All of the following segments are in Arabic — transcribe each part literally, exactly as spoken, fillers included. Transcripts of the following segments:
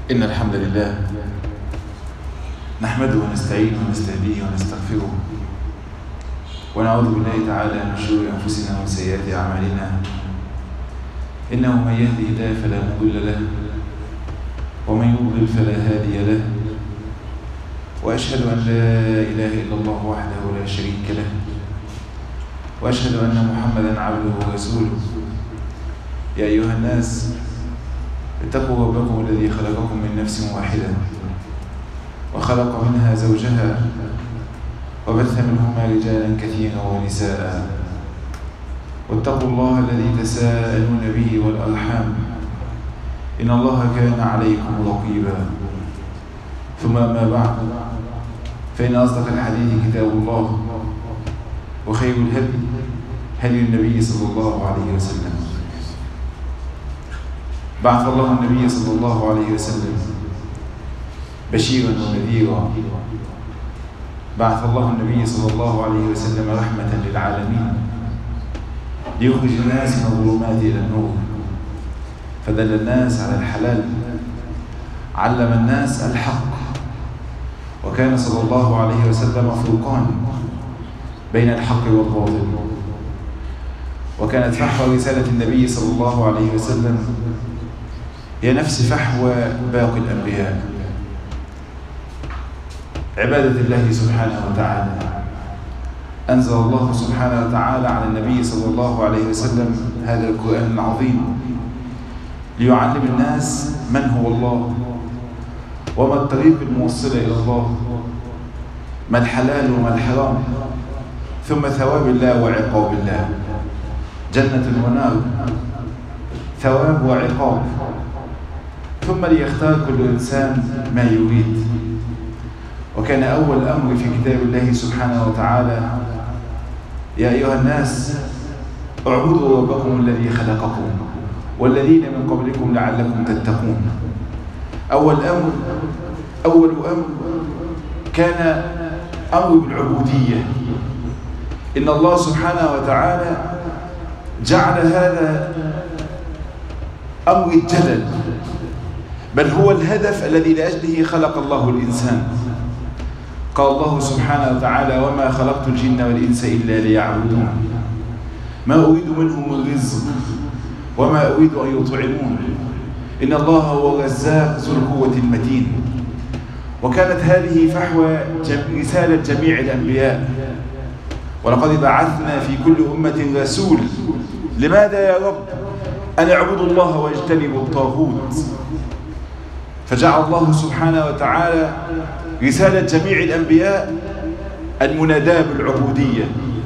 إن الحمد لله نحمده ونستعينه ونستهديه ونستغفره ونعوذ بالله تعالى من شرور أنفسنا وسيئات أعمالنا. إنه من يهده الله فلا مضل له ومن يضلل فلا هادي له، وأشهد أن لا إله إلا الله وحده لا شريك له، وأشهد أن محمدا عبده ورسوله. يا أيها الناس اتقوا ربكم الذي خلقكم من نفس واحدة وخلق منها زوجها وبث منهما رجالا كثيرا ونساء، واتقوا الله الذي تساءلون به والأرحام إن الله كان عليكم رقيبا. ثم أما بعد، فإن أصدق الحديث كتاب الله، وخير الهدي هدي النبي صلى الله عليه وسلم. بعث الله النبي صلى الله عليه وسلم بشيرا ونذيرا. بعث الله النبي صلى الله عليه وسلم رحمة للعالمين ليخرج الناس من الظلمات إلى النور، فدل الناس على الحلال، علم الناس الحق، وكان صلى الله عليه وسلم فرقان بين الحق والباطل. وكانت فحوى رسالة النبي صلى الله عليه وسلم هي نفس فحوى باقي الأنبياء، عبادة الله سبحانه وتعالى. أنزل الله سبحانه وتعالى على النبي صلى الله عليه وسلم هذا القرآن العظيم ليعلم الناس من هو الله، وما الطريق الموصلة إلى الله، ما الحلال وما الحرام، ثم ثواب الله وعقاب الله، جنة ونار، ثواب وعقاب، ثم ليختار كل إنسان ما يريد. وكان أول أمر في كتاب الله سبحانه وتعالى: يا أيها الناس اعبدوا ربكم الذي خلقكم والذين من قبلكم لعلكم تتقون. أول أمر أول أمر كان أمر بالعبودية. إن الله سبحانه وتعالى جعل هذا أمر الجلل، بل هو الهدف الذي لأجله خلق الله الإنسان. قال الله سبحانه وتعالى: وما خلقت الجن والإنس إلا ليعبدون ما أريد منهم من رزق وما أريد أن يطعمون إن الله هو الرزاق ذو القوة المتين. وكانت هذه فحوى رسالة جميع الأنبياء: ولقد بعثنا في كل أمة رسول. لماذا يا رب؟ أن اعبدوا الله واجتنبوا الطاغوت. فجعل الله سبحانه وتعالى رسالة جميع الأنبياء المناداة بالعبودية،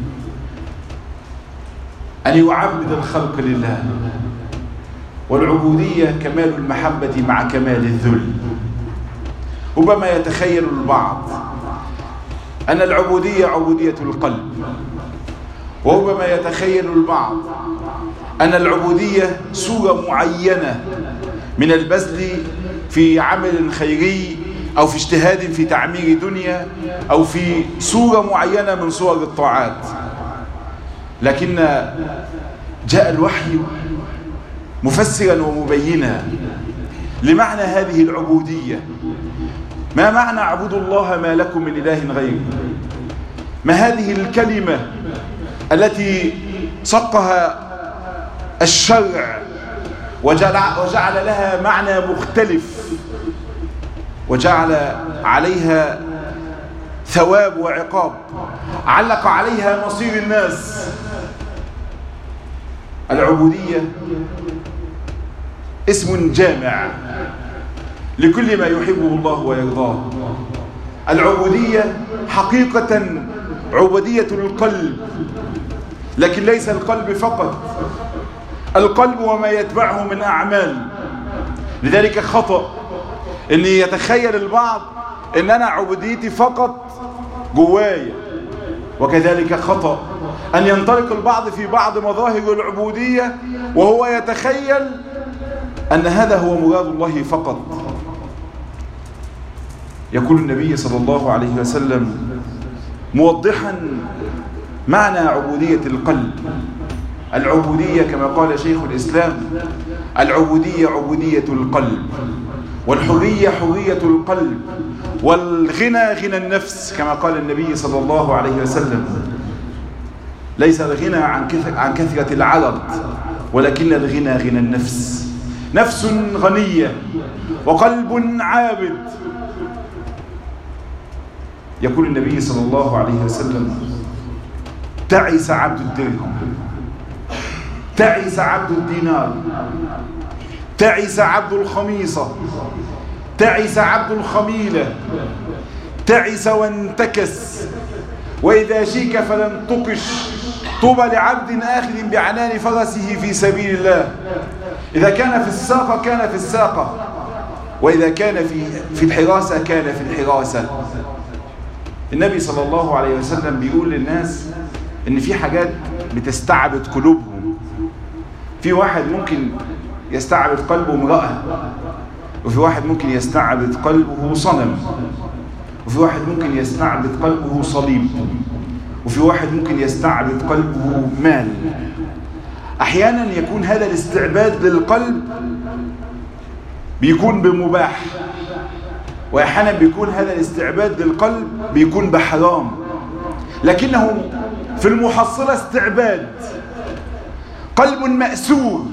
أن يعبد الخلق لله. والعبودية كمال المحبة مع كمال الذل. ربما يتخيل البعض أن العبودية عبودية القلب، وربما يتخيل البعض أن العبودية صورة معينة من البذل في عمل خيري أو في اجتهاد في تعمير دنيا أو في صورة معينة من صور الطاعات. لكن جاء الوحي مفسرا ومبينا لمعنى هذه العبودية. ما معنى اعبدوا الله ما لكم من إله غيره؟ ما هذه الكلمة التي صقها الشرع وجعل لها معنى مختلف وجعل عليها ثواب وعقاب، علق عليها مصير الناس؟ العبودية اسم جامع لكل ما يحبه الله ويرضاه. العبودية حقيقة عبودية القلب، لكن ليس القلب فقط، القلب وما يتبعه من أعمال. لذلك خطأ أن يتخيل البعض أن أنا عبوديتي فقط جوايا، وكذلك خطأ أن ينطلق البعض في بعض مظاهر العبودية وهو يتخيل أن هذا هو مراد الله فقط. يقول النبي صلى الله عليه وسلم موضحا معنى عبودية القلب: العبودية كما قال شيخ الإسلام: العبودية عبودية القلب، والحرية حرية القلب، والغنى غنى النفس، كما قال النبي صلى الله عليه وسلم: ليس الغنى عن كثرة عن كثرة العرض، ولكن الغنى غنى النفس. نفس غنية وقلب عابد. يقول النبي صلى الله عليه وسلم: تعس عبد الدرهم، تعس عبد الدينار، تعس عبد الخميصة، تعس عبد الخميلة، تعس وانتكس، وإذا شيك فلن تقش، طوبى لعبد آخذ بعنان فرسه في سبيل الله، إذا كان في الساقة كان في الساقة، وإذا كان في في الحراسة كان في الحراسة. النبي صلى الله عليه وسلم بيقول للناس إن في حاجات بتستعبد قلوبهم. في واحد ممكن يستعبد قلبه امرأة، وفي واحد ممكن يستعبد قلبه صنم، وفي واحد ممكن يستعبد قلبه صليب، وفي واحد ممكن يستعبد قلبه مال. أحيانا يكون هذا الاستعباد للقلب بيكون بمباح، وأحيانا بيكون هذا الاستعباد للقلب بيكون بحرام، لكنه في المحصلة استعباد. قلب مأسور،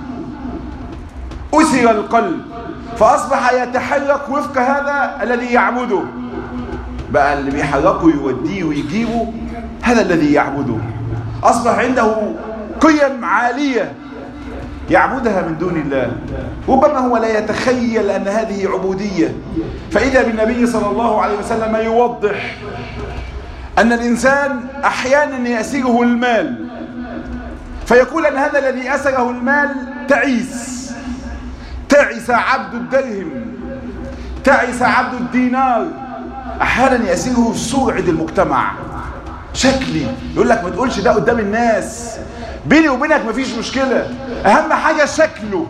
أسر القلب فأصبح يتحرك وفق هذا الذي يعبده. بقى اللي بيحركه يوديه ويجيبه هذا الذي يعبده. أصبح عنده قيم عالية يعبدها من دون الله، ربما هو لا يتخيل أن هذه عبودية. فإذا بالنبي صلى الله عليه وسلم يوضح أن الإنسان أحيانا يأسره المال، فيقول أن هذا الذي أسره المال تعيس. تعس عبد الدرهم، تعس عبد الدينار. أحيانا يأسره سرعة المجتمع، شكلي، يقول لك ما تقولش ده قدام الناس، بيني وبينك مفيش مشكلة، أهم حاجة شكله،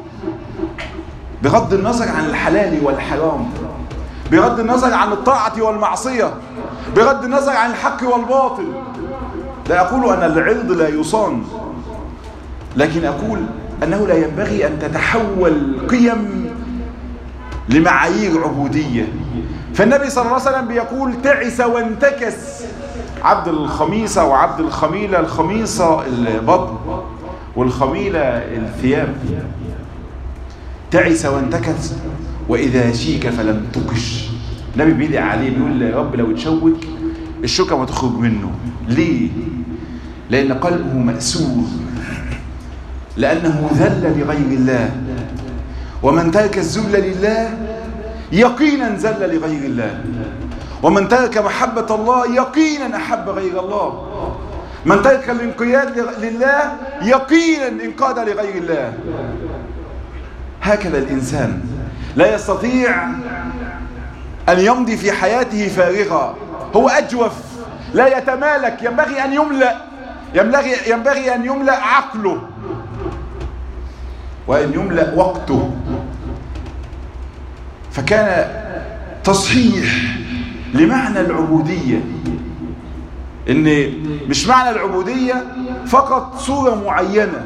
بغض النظر عن الحلال والحرام، بغض النظر عن الطاعة والمعصية، بغض النظر عن الحق والباطل. لا أقول أن العرض لا يصان، لكن أقول أنه لا ينبغي أن تتحول قيم لمعايير عبودية. فالنبي صلى الله عليه وسلم بيقول: تعس وانتكس عبد الخميصة وعبد الخميلة. الخميصة البطن والخميلة الثياب. تعس وانتكس وإذا شيك فلم تقش. النبي بيدعي عليه بيقول: يا رب لو تشوك الشوكة ما تخرج منه. ليه؟ لأن قلبه مأسور، لأنه ذل لغير الله، ومن ترك الذل لله يقينا ذل لغير الله، ومن ترك محبة الله يقينا أحب غير الله، من ترك الانقياد لله يقينا انقاد لغير الله. هكذا الإنسان لا يستطيع أن يمضي في حياته فارغا، هو أجوف، لا يتمالك، ينبغي أن يملأ، ينبغي, ينبغي أن يملأ عقله، وأن يملأ وقته. فكان تصحيح لمعنى العبودية، إن مش معنى العبودية فقط صورة معينة،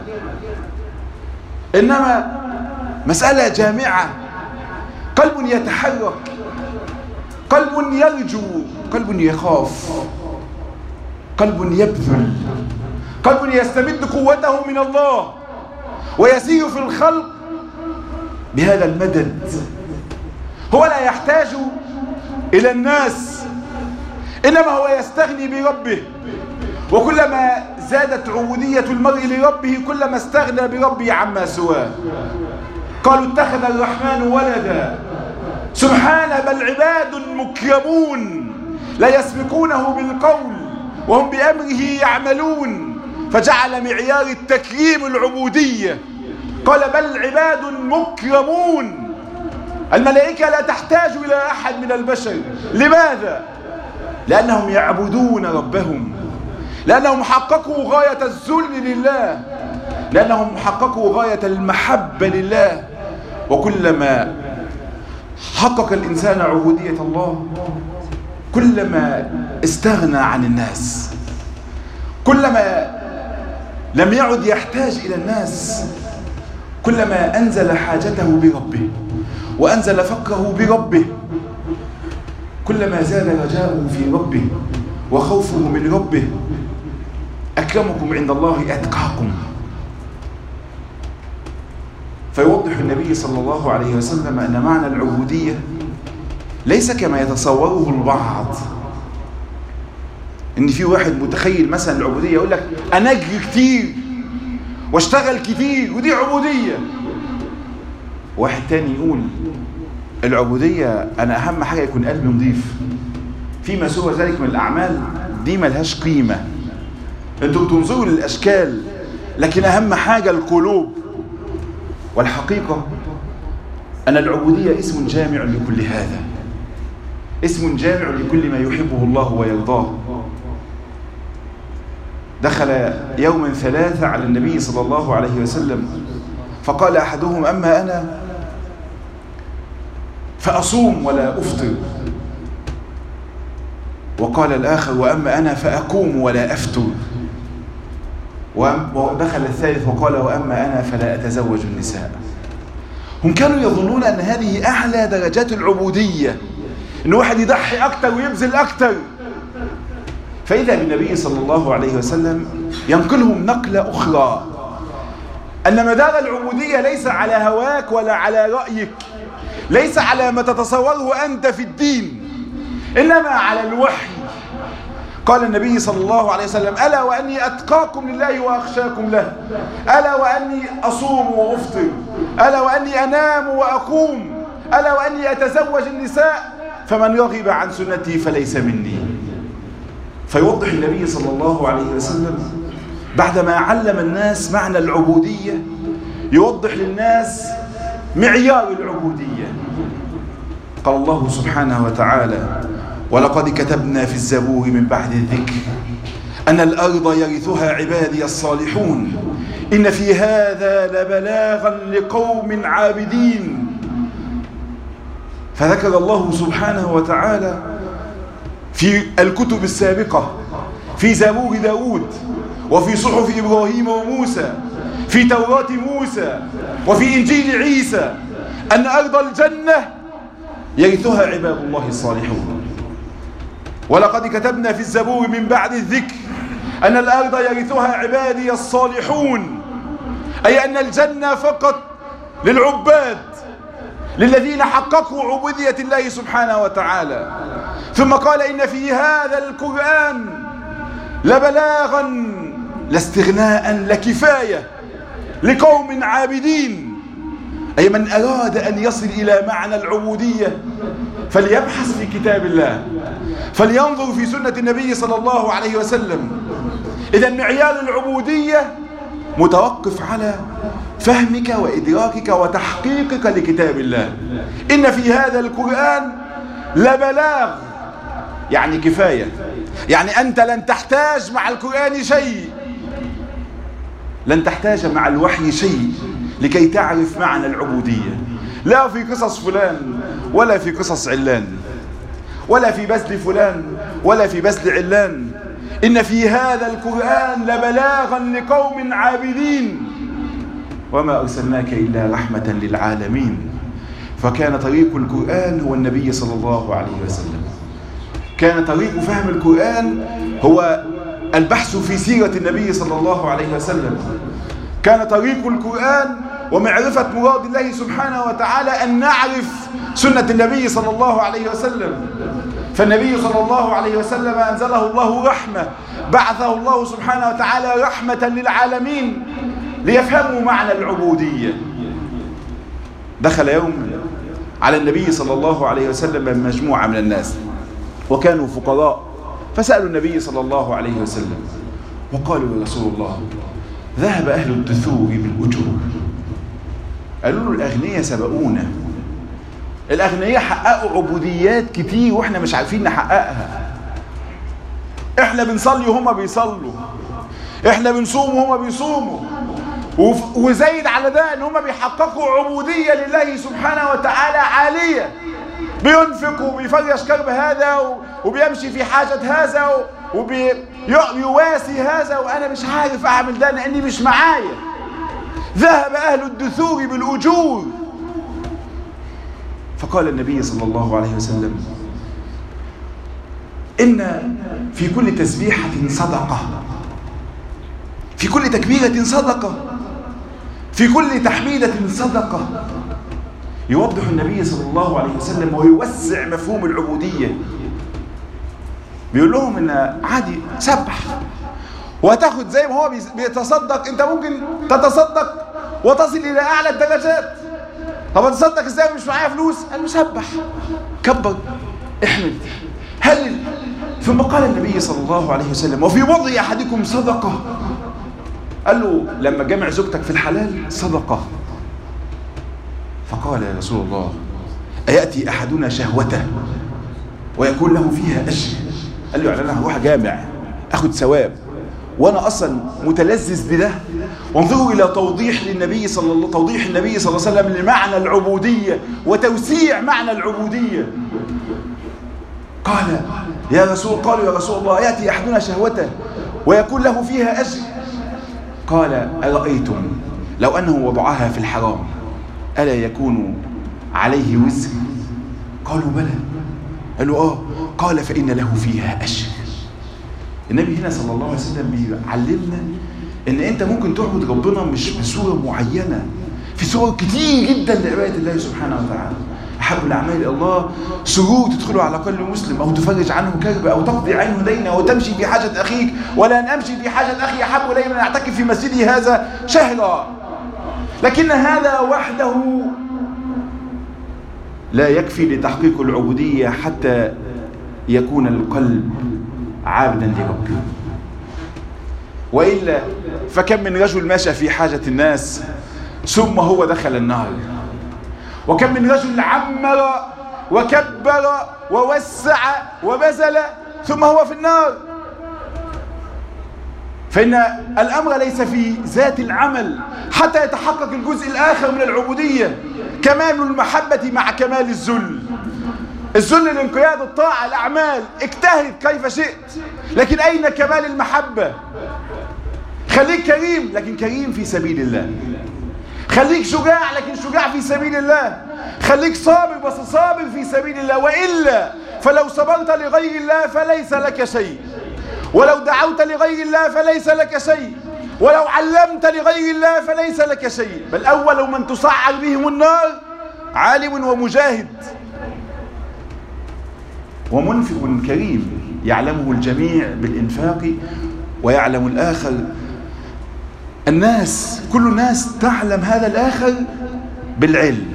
إنما مسألة جامعة. قلب يتحرك، قلب يرجو، قلب يخاف، قلب يبذل، قلب يستمد قوته من الله ويسير في الخلق بهذا المدد. هو لا يحتاج إلى الناس، إنما هو يستغني بربه. وكلما زادت عبودية المرء لربه كلما استغنى بربه عما سواه. قالوا: اتخذ الرحمن ولدا، سبحانه، بل عباد مكرمون لا يسبقونه بالقول وهم بأمره يعملون. فجعل معيار التكريم العبودية، قال: بل عباد مكرمون. الملائكة لا تحتاج إلى أحد من البشر. لماذا؟ لأنهم يعبدون ربهم، لأنهم حققوا غاية الذل لله، لأنهم حققوا غاية المحبة لله. وكلما حقق الإنسان عبودية الله كلما استغنى عن الناس، كلما لم يعد يحتاج إلى الناس، كلما أنزل حاجته بربه. وأنزل فقره بربه. كلما زاد رجاؤه في ربه وخوفه من ربه أكرمكم عند الله أتقاكم. فيوضح النبي صلى الله عليه وسلم أن معنى العبودية ليس كما يتصوره البعض، إن في واحد متخيل مثلا العبودية يقول لك أنا أجري كتير واشتغل كتير ودي عبودية. واحد تاني يقول العبودية أنا أهم حاجة يكون قلبي نظيف، فيما سوى ذلك من الأعمال دي ملهاش قيمة. أنتم تنظروا للأشكال لكن أهم حاجة القلوب. والحقيقة أن العبودية اسم جامع لكل هذا، اسم جامع لكل ما يحبه الله ويرضاه. دخل يوما ثلاثة على النبي صلى الله عليه وسلم فقال أحدهم أما أنا فأصوم ولا أفطر، وقال الآخر وأما أنا فأقوم ولا أفتر، ودخل الثالث وقال وأما أنا فلا أتزوج النساء. هم كانوا يظنون أن هذه أعلى درجات العبودية، أن واحد يضحي أكتر ويبذل أكتر. فإذا بالنبي صلى الله عليه وسلم ينقلهم نقلة أخرى، أن مدار العبودية ليس على هواك ولا على رأيك، ليس على ما تتصوره أنت في الدين، إنما على الوحي. قال النبي صلى الله عليه وسلم ألا وأني أتقاكم لله وأخشاكم له، ألا وأني أصوم وأفطر، ألا وأني أنام وأقوم، ألا وأني أتزوج النساء، فمن رغب عن سنتي فليس مني. فيوضح النبي صلى الله عليه وسلم بعدما علم الناس معنى العبودية يوضح للناس معيار العبودية. قال الله سبحانه وتعالى ولقد كتبنا في الزبور من بعد الذكر أن الأرض يرثها عبادي الصالحون إن في هذا لبلاغا لقوم عابدين. فذكر الله سبحانه وتعالى في الكتب السابقة، في زبور داود وفي صحف إبراهيم وموسى، في توراة موسى وفي إنجيل عيسى، أن أرض الجنة يرثها عباد الله الصالحون. ولقد كتبنا في الزبور من بعد الذكر أن الأرض يرثها عبادي الصالحون، أي أن الجنة فقط للعباد، للذين حققوا عبودية الله سبحانه وتعالى. ثم قال إن في هذا القرآن لبلاغا لاستغناء لكفاية لقوم عابدين، أي من أراد أن يصل إلى معنى العبودية فليبحث في كتاب الله، فلينظر في سنة النبي صلى الله عليه وسلم. إذا معيار العبودية متوقف على فهمك وإدراكك وتحقيقك لكتاب الله. إن في هذا القرآن لبلاغ، يعني كفاية، يعني أنت لن تحتاج مع القرآن شيء، لن تحتاج مع الوحي شيء لكي تعرف معنى العبودية، لا في قصص فلان ولا في قصص علان ولا في بذل فلان ولا في بذل علان. إن في هذا القرآن لبلاغا لقوم عابدين وما أرسلناك إلا رحمة للعالمين. فكان طريق القرآن هو النبي صلى الله عليه وسلم، كان طريق فهم القرآن هو البحث في سيرة النبي صلى الله عليه وسلم، كان طريق القرآن ومعرفة مراد الله سبحانه وتعالى أن نعرف سنة النبي صلى الله عليه وسلم. فالنبي صلى الله عليه وسلم أنزله الله رحمة، بعثه الله سبحانه وتعالى رحمة للعالمين ليفهموا معنى العبودية. دخل يوم على النبي صلى الله عليه وسلم مجموعة من الناس وكانوا فقراء، فسألوا النبي صلى الله عليه وسلم وقالوا يا رسول الله ذهب أهل الدثور بالأجور. قالوا له الأغنياء سبقونا، الأغنياء حققوا عبوديات كتير وإحنا مش عارفين نحققها. إحنا بنصلي وهما بيصلوا، إحنا بنصوم وهما بيصوموا، وزايد على ده إن هما بيحققوا عبودية لله سبحانه وتعالى عالية، بينفق وبيفرش كرب هذا وبيمشي في حاجة هذا وبيواسي هذا، وأنا مش عارف أعمل ده لأني مش معايا. ذهب أهل الدثور بالأجور. فقال النبي صلى الله عليه وسلم: إن في كل تسبيحة صدقة، في كل تكبيرة صدقة، في كل تحميدة صدقة. يوضح النبي صلى الله عليه وسلم ويوسع مفهوم العبودية، بيقول لهم إن عادي سبح وهتاخد زي ما هو بيتصدق، انت ممكن تتصدق وتصل إلى أعلى الدرجات. طب اتصدق ازاي مش معايا فلوس؟ قال له سبح، كبر، احمد. هل ثم قال النبي صلى الله عليه وسلم: وفي وضع أحدكم صدقة. قال له: لما جمع زوجتك في الحلال صدقة. فقال: يا رسول الله، أيأتي أحدنا شهوته ويكون له فيها أجر؟ قال له: يعني أنا هروح جامع أخد ثواب وأنا أصلا متلذذ بده؟ وانظروا إلى توضيح للنبي صلى الله توضيح النبي صلى الله عليه وسلم لمعنى العبودية وتوسيع معنى العبودية. قال: يا رسول قالوا: يا رسول الله، يأتي أحدنا شهوته ويكون له فيها أجر. قال: أرأيتم لو أنه وضعها في الحرام ألا يكون عليه وزر؟ قالوا: بلى. قالوا: آه. قال: فإن له فيها أجر. النبي هنا صلى الله عليه وسلم بيعلمنا إن أنت ممكن تعبد ربنا مش بصورة معينة، في صور كتير جدا لعبادة الله سبحانه وتعالى. أحب الأعمال إلى الله سرور تدخله على قلب مسلم، أو تفرج عنه كربة، أو تقضي عنه دينه، أو تمشي في حاجة أخيك. ولا أن أمشي في حاجة أخي أحب إلي من أن أعتكف في مسجدي هذا شهرا. لكن هذا وحده لا يكفي لتحقيق العبودية حتى يكون القلب عابدا لربه، وإلا فكم من رجل ماشى في حاجة الناس ثم هو دخل النار، وكم من رجل عمر وكبر ووسع وبذل ثم هو في النار. فإن الأمر ليس في ذات العمل حتى يتحقق الجزء الآخر من العبودية، كمال المحبة مع كمال الذل. الذل الانقياد، الطاعة، الأعمال، اجتهد كيف شئت، لكن أين كمال المحبة؟ خليك كريم لكن كريم في سبيل الله، خليك شجاع لكن شجاع في سبيل الله، خليك صابر بس صابر في سبيل الله. وإلا فلو صبرت لغير الله فليس لك شيء، ولو دعوت لغير الله فليس لك شيء، ولو علمت لغير الله فليس لك شيء. بل أول من تصعر بهم النار عالم ومجاهد ومنفق كريم يعلمه الجميع بالإنفاق ويعلم الآخر. الناس كل الناس تعلم هذا الآخر بالعلم.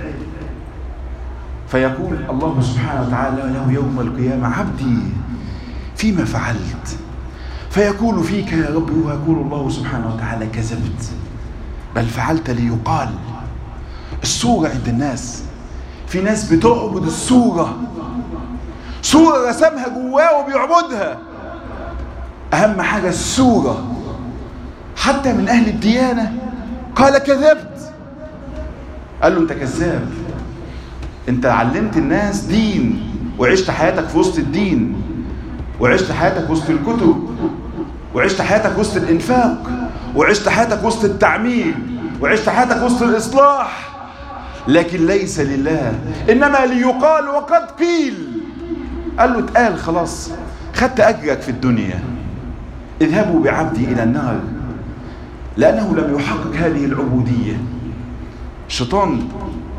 فيقول الله سبحانه وتعالى له يوم القيامة: عبدي فيما فعلت؟ فيقول: فيك يا رب. ويقول الله سبحانه وتعالى: كذبت، بل فعلت ليقال. الصورة عند الناس، في ناس بتعبد الصورة، صورة رسمها جواه وبيعبدها. أهم حاجة الصورة. حتى من أهل الديانة قال: كذبت. قال له: أنت كذاب، أنت علمت الناس دين وعشت حياتك في وسط الدين، وعشت حياتك وسط الكتب، وعشت حياتك وسط الإنفاق، وعشت حياتك وسط التعمير، وعشت حياتك وسط الإصلاح، لكن ليس لله، إنما ليقال وقد قيل. قال له: اتقال خلاص، خدت أجرك في الدنيا، اذهبوا بعبدي إلى النار، لأنه لم يحقق هذه العبودية. الشيطان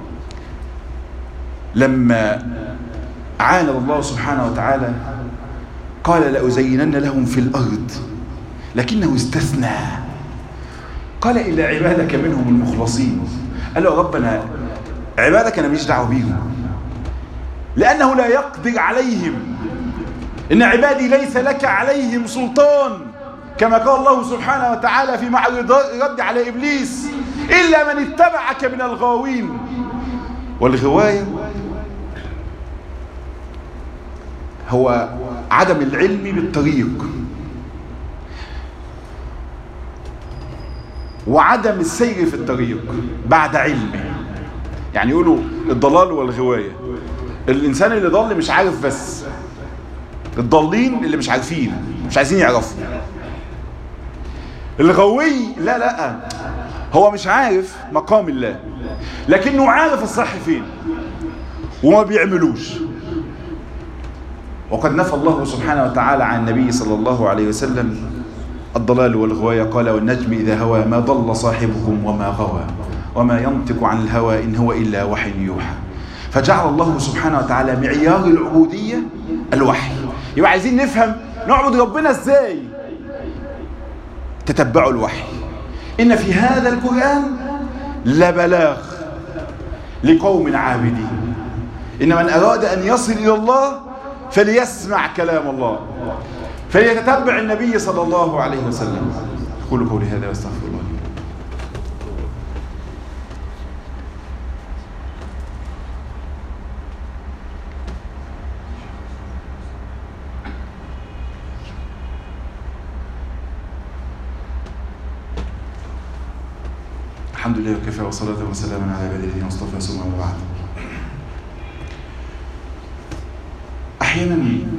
لما عاند الله سبحانه وتعالى قال: لأزينن لهم في الأرض، لكنه استثنى، قال: إلا عبادك منهم المخلصين. قال له: ربنا عبادك أنا مش دعوة بيهم، لأنه لا يقدر عليهم، إن عبادي ليس لك عليهم سلطان، كما قال الله سبحانه وتعالى في معرض رد على إبليس: إلا من اتبعك من الغاوين. والغواية هو عدم العلم بالطريق وعدم السير في الطريق بعد علمه. يعني يقولوا الضلال والغواية، الإنسان اللي ضل مش عارف، بس الضالين اللي مش عارفين مش عايزين يعرفوا. الغوي لا لا هو مش عارف مقام الله، لكنه عارف الصح فين، وما بيعملوش. وقد نفى الله سبحانه وتعالى عن النبي صلى الله عليه وسلم الضلال والغواية، قال والنجم إذا هوى ما ضل صاحبكم وما غوى وما ينطق عن الهوى إن هو إلا وحي يوحى. فجعل الله سبحانه وتعالى معيار العبودية الوحي. يبقى عايزين نفهم نعبد ربنا ازاي؟ تتبعوا الوحي. إن في هذا القرآن لبلاغ لقوم عابدين. إن من أراد أن يصل إلى الله فليسمع كلام الله، فليتتبع النبي صلى الله عليه وسلم. أقول قولي هذا واستغفر الله. الحمد لله وكفى وصلاة وسلاما على عباده الذين اصطفى ثم أما بعد. أحيانا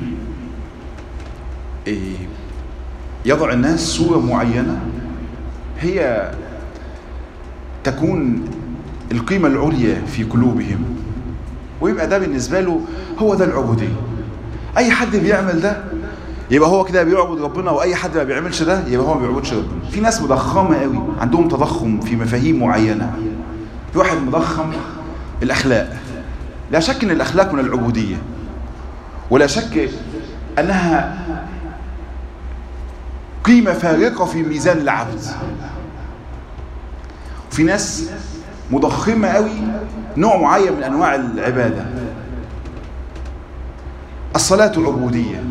يضع الناس صورة معينة هي تكون القيمة العليا في قلوبهم، ويبقى ده بالنسبة له هو ده العبودية. أي حد بيعمل ده يبقى هو كده بيعبد ربنا، وأي حد ما بيعملش ده يبقى هو ما بيعبدش ربنا. في ناس مضخمة قوي، عندهم تضخم في مفاهيم معينة. في واحد مضخم الأخلاق. لا شك أن الأخلاق من العبودية، ولا شك أنها قيمة فارقة في ميزان العبد. في ناس مضخمة قوي نوع معين من أنواع العبادة. الصلاة عبودية،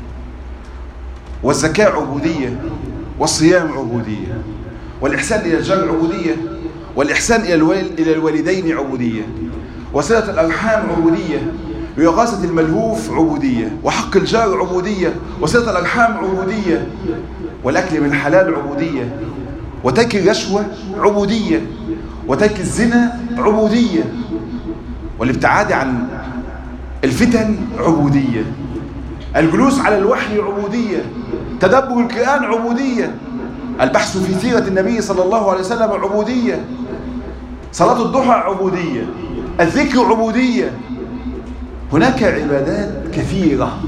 والزكاة عبودية، والصيام عبودية، والإحسان إلى الجار عبودية، والإحسان إلى الوالدين عبودية، وصلة الأرحام عبودية، وإغاثة الملهوف عبودية، وحق الجار عبودية، وصلة الأرحام عبودية، والأكل من حلال عبودية، وترك الرشوة عبودية، وترك الزنا عبودية، والابتعاد عن الفتن عبودية، الجلوس على الوحي عبودية، تدبر القرآن عبودية، البحث في سيرة النبي صلى الله عليه وسلم عبودية، صلاة الضحى عبودية، الذكر عبودية. هناك عبادات كثيرة.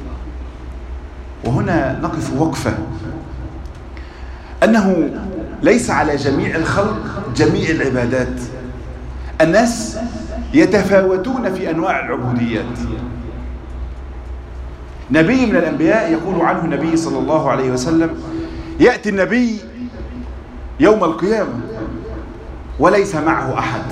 وهنا نقف وقفة أنه ليس على جميع الخلق جميع العبادات. الناس يتفاوتون في أنواع العبوديات. نبي من الأنبياء يقول عنه النبي صلى الله عليه وسلم: يأتي النبي يوم القيامة وليس معه أحد.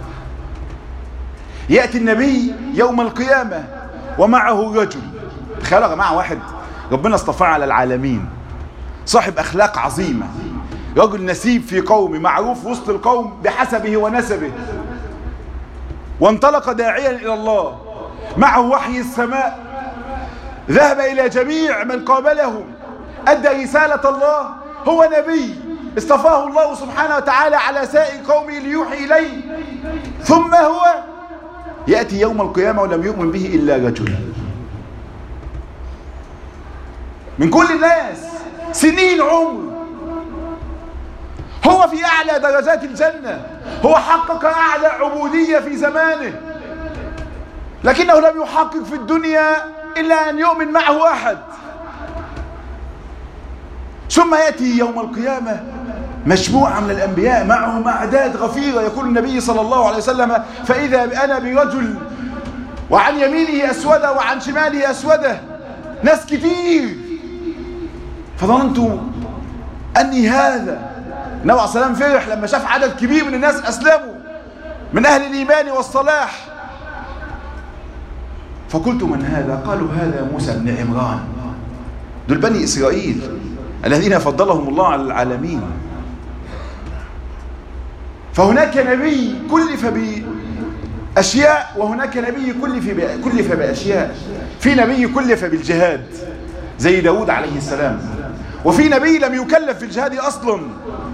يأتي النبي يوم القيامة ومعه رجل. تخيلوا يا جماعة، واحد ربنا اصطفاه على العالمين، صاحب أخلاق عظيمة، رجل نسيب في قومه، معروف وسط القوم بحسبه ونسبه، وانطلق داعيا إلى الله، معه وحي السماء، ذهب إلى جميع من قابلهم، أدى رسالة الله، هو نبي اصطفاه الله سبحانه وتعالى على سائر قومه ليوحي إليه. ثم هو يأتي يوم القيامة ولم يؤمن به إلا رجل من كل الناس، سنين عمر، هو في أعلى درجات الجنة، هو حقق أعلى عبودية في زمانه، لكنه لم يحقق في الدنيا إلا أن يؤمن معه أحد. ثم يأتي يوم القيامة مجموعة من الأنبياء معهم أعداد غفيرة. يقول النبي صلى الله عليه وسلم: فإذا أنا برجل وعن يمينه أسودة وعن شماله أسودة، ناس كتير. فظننت أني هذا. النبي عليه الصلاة والسلام فرح لما شاف عدد كبير من الناس أسلموا من أهل الإيمان والصلاح. فقلت: من هذا؟ قالوا: هذا موسى بن عمران. دول بني إسرائيل الذين فضلهم الله على العالمين. فهناك نبي كلف بأشياء، وهناك نبي كلف بأشياء. في نبي كلف بالجهاد زي داود عليه السلام، وفي نبي لم يكلف في الجهاد أصلا،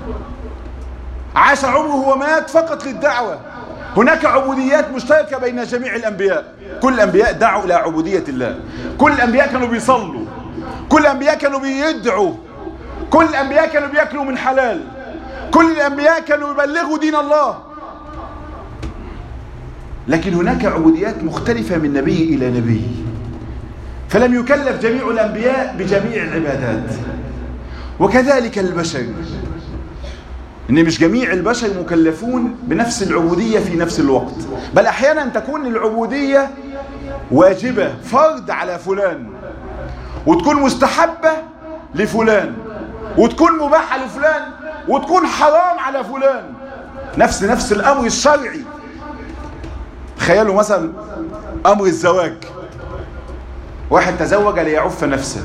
عاش عمره ومات فقط للدعوة. هناك عبوديات مشتركة بين جميع الأنبياء. كل الأنبياء دعوا إلى عبودية الله، كل الأنبياء كانوا بيصلوا، كل الأنبياء كانوا بيدعوا، كل الأنبياء كانوا بيأكلوا من حلال، كل الأنبياء كانوا يبلغوا دين الله. لكن هناك عبوديات مختلفة من نبي إلى نبي، فلم يكلف جميع الأنبياء بجميع العبادات. وكذلك البشر، إن مش جميع البشر مكلفون بنفس العبودية في نفس الوقت، بل أحيانا تكون العبودية واجبة فرض على فلان، وتكون مستحبة لفلان، وتكون مباحة لفلان، وتكون حرام على فلان. نفس نفس الأمر الشرعي. تخيلوا مثلا أمر الزواج، واحد تزوج ليعف نفسه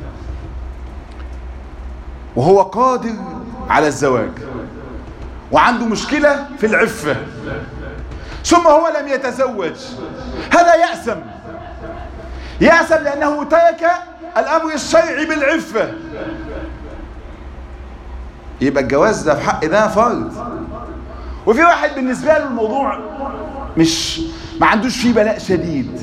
وهو قادر على الزواج وعنده مشكلة في العفة، ثم هو لم يتزوج، هذا يأثم يأثم لأنه ترك الأمر الشرعي بالعفة. يبقى الجواز ده في حق ده فرض. وفي واحد بالنسبة له الموضوع مش ما عندوش فيه بلاء شديد،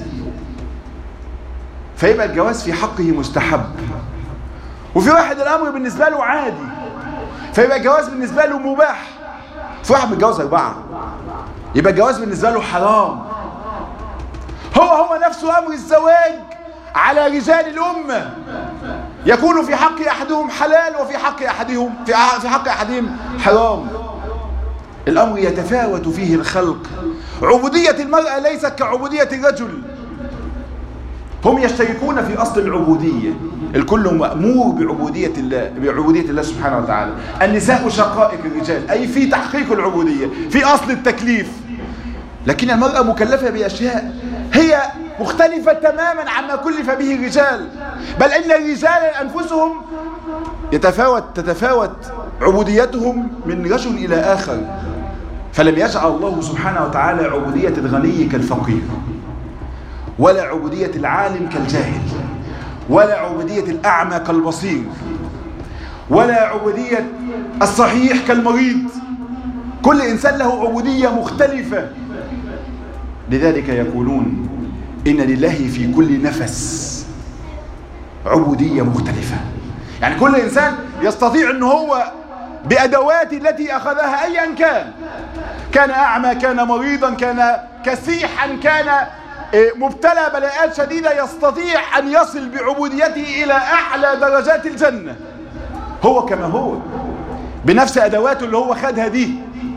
فيبقى الجواز في حقه مستحب. وفي واحد الأمر بالنسبة له عادي، فيبقى الجواز بالنسبة له مباح. في واحد متجوز أربعة، يبقى الجواز بالنسبة له حرام. هو هو نفسه أمر الزواج على رجال الأمة يكون في حق أحدهم حلال وفي حق أحدهم في في حق أحدهم حرام. الأمر يتفاوت فيه الخلق. عبودية المرأة ليست كعبودية الرجل، هم يشتركون في أصل العبودية، الكل مأمور بعبودية الله بعبودية الله سبحانه وتعالى. النساء شقائق الرجال، أي في تحقيق العبودية في أصل التكليف، لكن المرأة مكلفة بأشياء هي مختلفة تماما عما كلف به الرجال، بل إن الرجال أنفسهم يتفاوت تتفاوت عبوديتهم من رجل إلى آخر. فلم يجعل الله سبحانه وتعالى عبودية الغني كالفقير، ولا عبودية العالم كالجاهل، ولا عبودية الأعمى كالبصير، ولا عبودية الصحيح كالمريض. كل إنسان له عبودية مختلفة. لذلك يقولون إن لله في كل نفس عبودية مختلفة. يعني كل إنسان يستطيع أنه هو بأدوات التي أخذها أيا كان، كان أعمى، كان مريضا، كان كسيحا، كان مبتلى بلاءات شديدة، يستطيع أن يصل بعبوديته إلى أعلى درجات الجنة هو كما هو بنفس أدواته اللي هو خدها دي.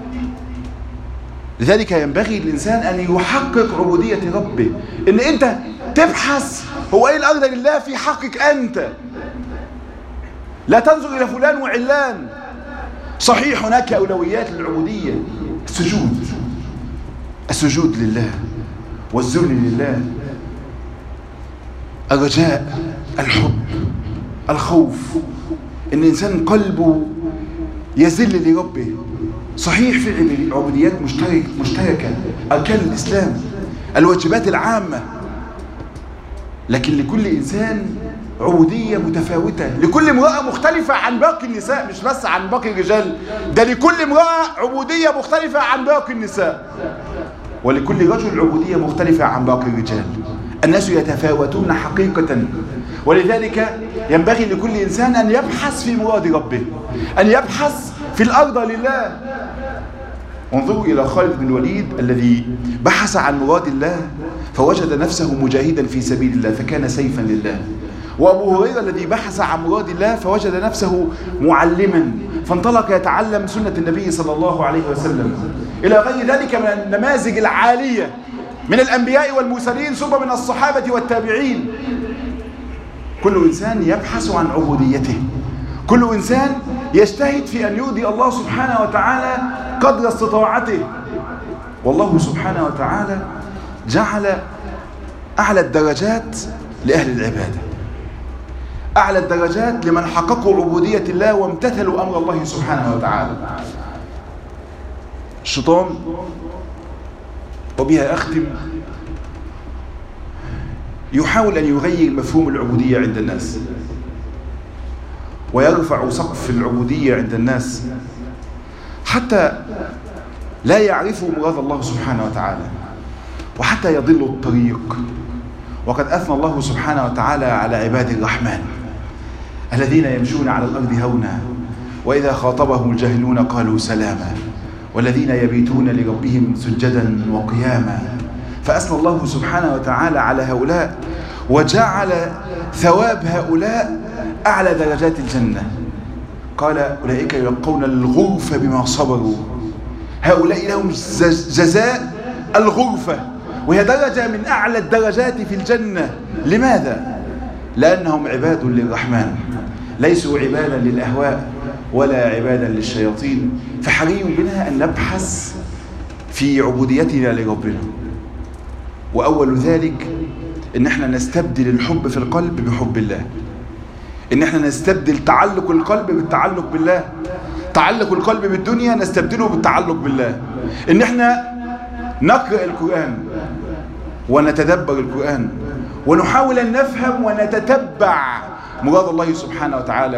لذلك ينبغي الإنسان أن يحقق عبودية ربه، إن أنت تبحث هو إيه الأرض لله في حقك أنت، لا تنظر إلى فلان وعلان. صحيح هناك أولويات للعبودية، السجود السجود لله والذل لله، الرجاء، الحب، الخوف، إن الإنسان قلبه يذل لربه. صحيح في عبوديات مشترك مشتركة، أركان الإسلام، الواجبات العامة، لكن لكل إنسان عبودية متفاوتة، لكل امرأة مختلفة عن باقي النساء، مش بس عن باقي الرجال، ده لكل امرأة عبودية مختلفة عن باقي النساء، ولكل رجل عبودية مختلفة عن باقي الرجال. الناس يتفاوتون حقيقة، ولذلك ينبغي لكل إنسان أن يبحث في مراد ربه، أن يبحث في الأرض لله. انظروا إلى خالد بن الوليد الذي بحث عن مراد الله فوجد نفسه مجاهدا في سبيل الله فكان سيفا لله. وأبو هريرة الذي بحث عن مراد الله فوجد نفسه معلما فانطلق يتعلم سنة النبي صلى الله عليه وسلم، إلى غير ذلك من النماذج العالية من الأنبياء والمرسلين ثم من الصحابة والتابعين. كل إنسان يبحث عن عبوديته، كل إنسان يجتهد في أن يرضي الله سبحانه وتعالى قدر استطاعته. والله سبحانه وتعالى جعل أعلى الدرجات لأهل العبادة، أعلى الدرجات لمن حققوا عبودية الله وامتثلوا أمر الله سبحانه وتعالى. الشيطان، وبها أختم، يحاول أن يغير مفهوم العبودية عند الناس ويرفع سقف العبودية عند الناس حتى لا يعرفوا مراد الله سبحانه وتعالى وحتى يضلوا الطريق. وقد أثنى الله سبحانه وتعالى على عباد الرحمن الذين يمشون على الأرض هونا وإذا خاطبهم الجاهلون قالوا سلاما والذين يبيتون لربهم سجدا وقياما فأثنى الله سبحانه وتعالى على هؤلاء وجعل ثواب هؤلاء أعلى درجات الجنة. قال أولئك يلقون الغرفة بما صبروا. هؤلاء لهم جزاء الغرفة، وهي درجة من أعلى الدرجات في الجنة. لماذا؟ لأنهم عباد للرحمن، ليسوا عبادا للأهواء ولا عبادا للشياطين. فحري بنا أن نبحث في عبوديتنا لربنا. وأول ذلك إن احنا نستبدل الحب في القلب بحب الله، إن احنا نستبدل تعلق القلب بالتعلق بالله، تعلق القلب بالدنيا نستبدله بالتعلق بالله. إن احنا نقرأ القرآن ونتدبر القرآن ونحاول أن نفهم ونتتبع مراد الله سبحانه وتعالى.